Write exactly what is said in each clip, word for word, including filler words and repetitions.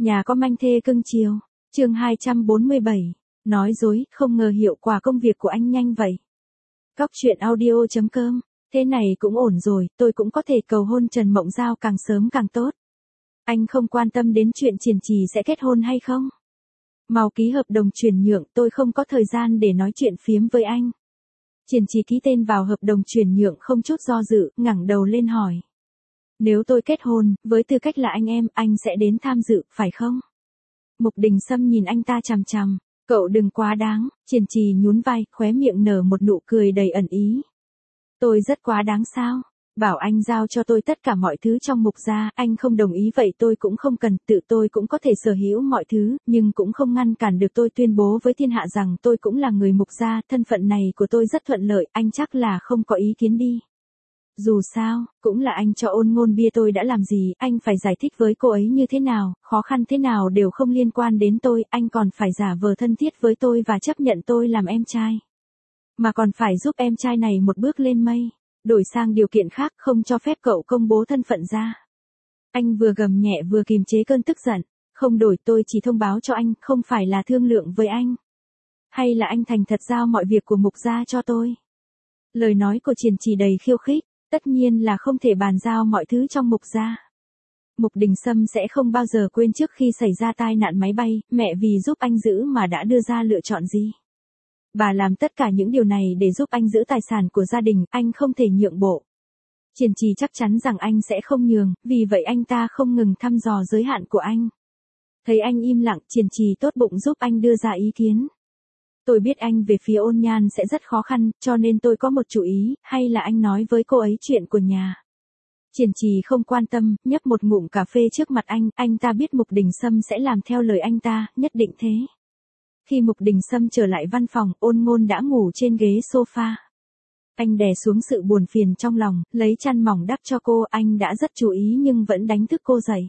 Nhà có manh thê cưng chiều. Chương hai trăm bốn mươi bảy. Nói dối, không ngờ hiệu quả công việc của anh nhanh vậy. Cóc truyện audio chấm com. Thế này cũng ổn rồi, tôi cũng có thể cầu hôn Trần Mộng Giao càng sớm càng tốt. Anh không quan tâm đến chuyện Triển Trì sẽ kết hôn hay không? Mau ký hợp đồng chuyển nhượng, tôi không có thời gian để nói chuyện phiếm với anh. Triển Trì ký tên vào hợp đồng chuyển nhượng không chút do dự, ngẩng đầu lên hỏi. Nếu tôi kết hôn, với tư cách là anh em, anh sẽ đến tham dự, phải không? Mục Đình Sâm nhìn anh ta chằm chằm. Cậu đừng quá đáng. Triển Trì nhún vai, khóe miệng nở một nụ cười đầy ẩn ý. Tôi rất quá đáng sao? Bảo anh giao cho tôi tất cả mọi thứ trong Mục gia, anh không đồng ý vậy tôi cũng không cần, tự tôi cũng có thể sở hữu mọi thứ, nhưng cũng không ngăn cản được tôi tuyên bố với thiên hạ rằng tôi cũng là người Mục gia, thân phận này của tôi rất thuận lợi, anh chắc là không có ý kiến đi. Dù sao, cũng là anh cho Ôn Ngôn bia tôi đã làm gì, anh phải giải thích với cô ấy như thế nào, khó khăn thế nào đều không liên quan đến tôi, anh còn phải giả vờ thân thiết với tôi và chấp nhận tôi làm em trai. Mà còn phải giúp em trai này một bước lên mây, đổi sang điều kiện khác không cho phép cậu công bố thân phận ra. Anh vừa gầm nhẹ vừa kiềm chế cơn tức giận, không đổi, tôi chỉ thông báo cho anh, không phải là thương lượng với anh. Hay là anh thành thật giao mọi việc của Mục gia cho tôi. Lời nói của Triển Trì đầy khiêu khích. Tất nhiên là không thể bàn giao mọi thứ trong Mục gia. Mục Đình Sâm sẽ không bao giờ quên trước khi xảy ra tai nạn máy bay, mẹ vì giúp anh giữ mà đã đưa ra lựa chọn gì. Bà làm tất cả những điều này để giúp anh giữ tài sản của gia đình, anh không thể nhượng bộ. Triển Trì chắc chắn rằng anh sẽ không nhường, vì vậy anh ta không ngừng thăm dò giới hạn của anh. Thấy anh im lặng, Triển Trì tốt bụng giúp anh đưa ra ý kiến. Tôi biết anh về phía Ôn Nhan sẽ rất khó khăn, cho nên tôi có một chủ ý, hay là anh nói với cô ấy chuyện của nhà. Triển Trì không quan tâm, nhấp một ngụm cà phê trước mặt anh, anh ta biết Mục Đình Sâm sẽ làm theo lời anh ta, nhất định thế. Khi Mục Đình Sâm trở lại văn phòng, Ôn Ngôn đã ngủ trên ghế sofa. Anh đè xuống sự buồn phiền trong lòng, lấy chăn mỏng đắp cho cô, anh đã rất chú ý nhưng vẫn đánh thức cô dậy.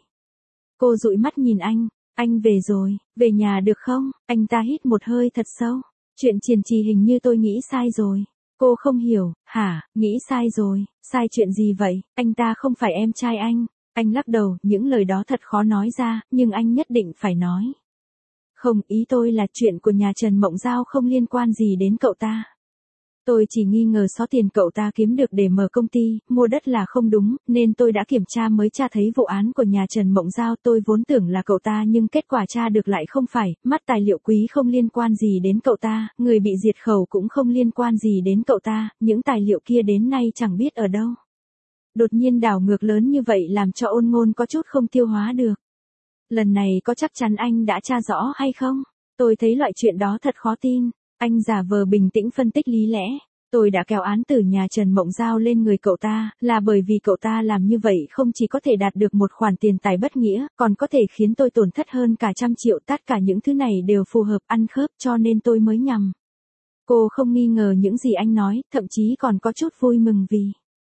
Cô dụi mắt nhìn anh. Anh về rồi, về nhà được không? Anh ta hít một hơi thật sâu. Chuyện Triển Trì hình như tôi nghĩ sai rồi. Cô không hiểu, hả, nghĩ sai rồi, sai chuyện gì vậy? Anh ta không phải em trai anh. Anh lắc đầu, những lời đó thật khó nói ra, nhưng anh nhất định phải nói. Không, ý tôi là chuyện của nhà Trần Mộng Giao không liên quan gì đến cậu ta. Tôi chỉ nghi ngờ số tiền cậu ta kiếm được để mở công ty, mua đất là không đúng, nên tôi đã kiểm tra mới tra thấy vụ án của nhà Trần Mộng Giao. Tôi vốn tưởng là cậu ta nhưng kết quả tra được lại không phải, mắt tài liệu quý không liên quan gì đến cậu ta, người bị diệt khẩu cũng không liên quan gì đến cậu ta, những tài liệu kia đến nay chẳng biết ở đâu. Đột nhiên đảo ngược lớn như vậy làm cho Ôn Ngôn có chút không tiêu hóa được. Lần này có chắc chắn anh đã tra rõ hay không? Tôi thấy loại chuyện đó thật khó tin. Anh giả vờ bình tĩnh phân tích lý lẽ. Tôi đã kéo án từ nhà Trần Mộng Giao lên người cậu ta, là bởi vì cậu ta làm như vậy không chỉ có thể đạt được một khoản tiền tài bất nghĩa, còn có thể khiến tôi tổn thất hơn cả trăm triệu. Tất cả những thứ này đều phù hợp ăn khớp cho nên tôi mới nhầm. Cô không nghi ngờ những gì anh nói, thậm chí còn có chút vui mừng vì.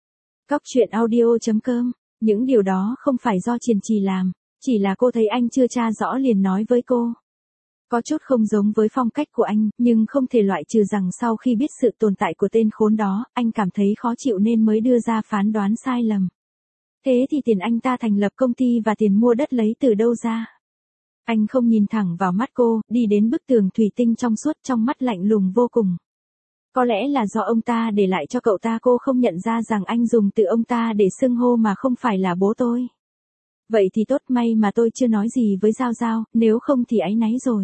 Cóc truyện audio chấm com. Những điều đó không phải do Triển Trì làm, chỉ là cô thấy anh chưa tra rõ liền nói với cô. Có chút không giống với phong cách của anh, nhưng không thể loại trừ rằng sau khi biết sự tồn tại của tên khốn đó, anh cảm thấy khó chịu nên mới đưa ra phán đoán sai lầm. Thế thì tiền anh ta thành lập công ty và tiền mua đất lấy từ đâu ra? Anh không nhìn thẳng vào mắt cô, đi đến bức tường thủy tinh trong suốt, trong mắt lạnh lùng vô cùng. Có lẽ là do ông ta để lại cho cậu ta, cô không nhận ra rằng anh dùng từ ông ta để xưng hô mà không phải là bố tôi. Vậy thì tốt, may mà tôi chưa nói gì với Giao Giao, nếu không thì áy náy rồi.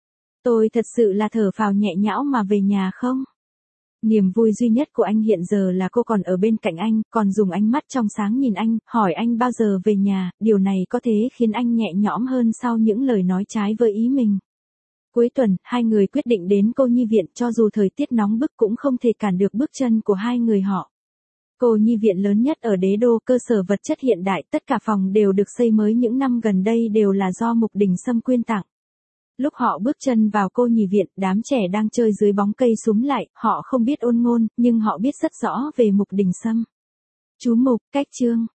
Tôi thật sự là thở phào nhẹ nhõm mà về nhà không? Niềm vui duy nhất của anh hiện giờ là cô còn ở bên cạnh anh, còn dùng ánh mắt trong sáng nhìn anh, hỏi anh bao giờ về nhà, điều này có thể khiến anh nhẹ nhõm hơn sau những lời nói trái với ý mình. Cuối tuần, hai người quyết định đến Cô Nhi Viện, cho dù thời tiết nóng bức cũng không thể cản được bước chân của hai người họ. Cô Nhi Viện lớn nhất ở đế đô, cơ sở vật chất hiện đại, tất cả phòng đều được xây mới những năm gần đây đều là do Mục Đình Sâm quyên tặng. Lúc họ bước chân vào Cô Nhi Viện, đám trẻ đang chơi dưới bóng cây xúm lại, họ không biết Ôn Ngôn, nhưng họ biết rất rõ về Mục Đình Sâm. Chú Mục, cách chương.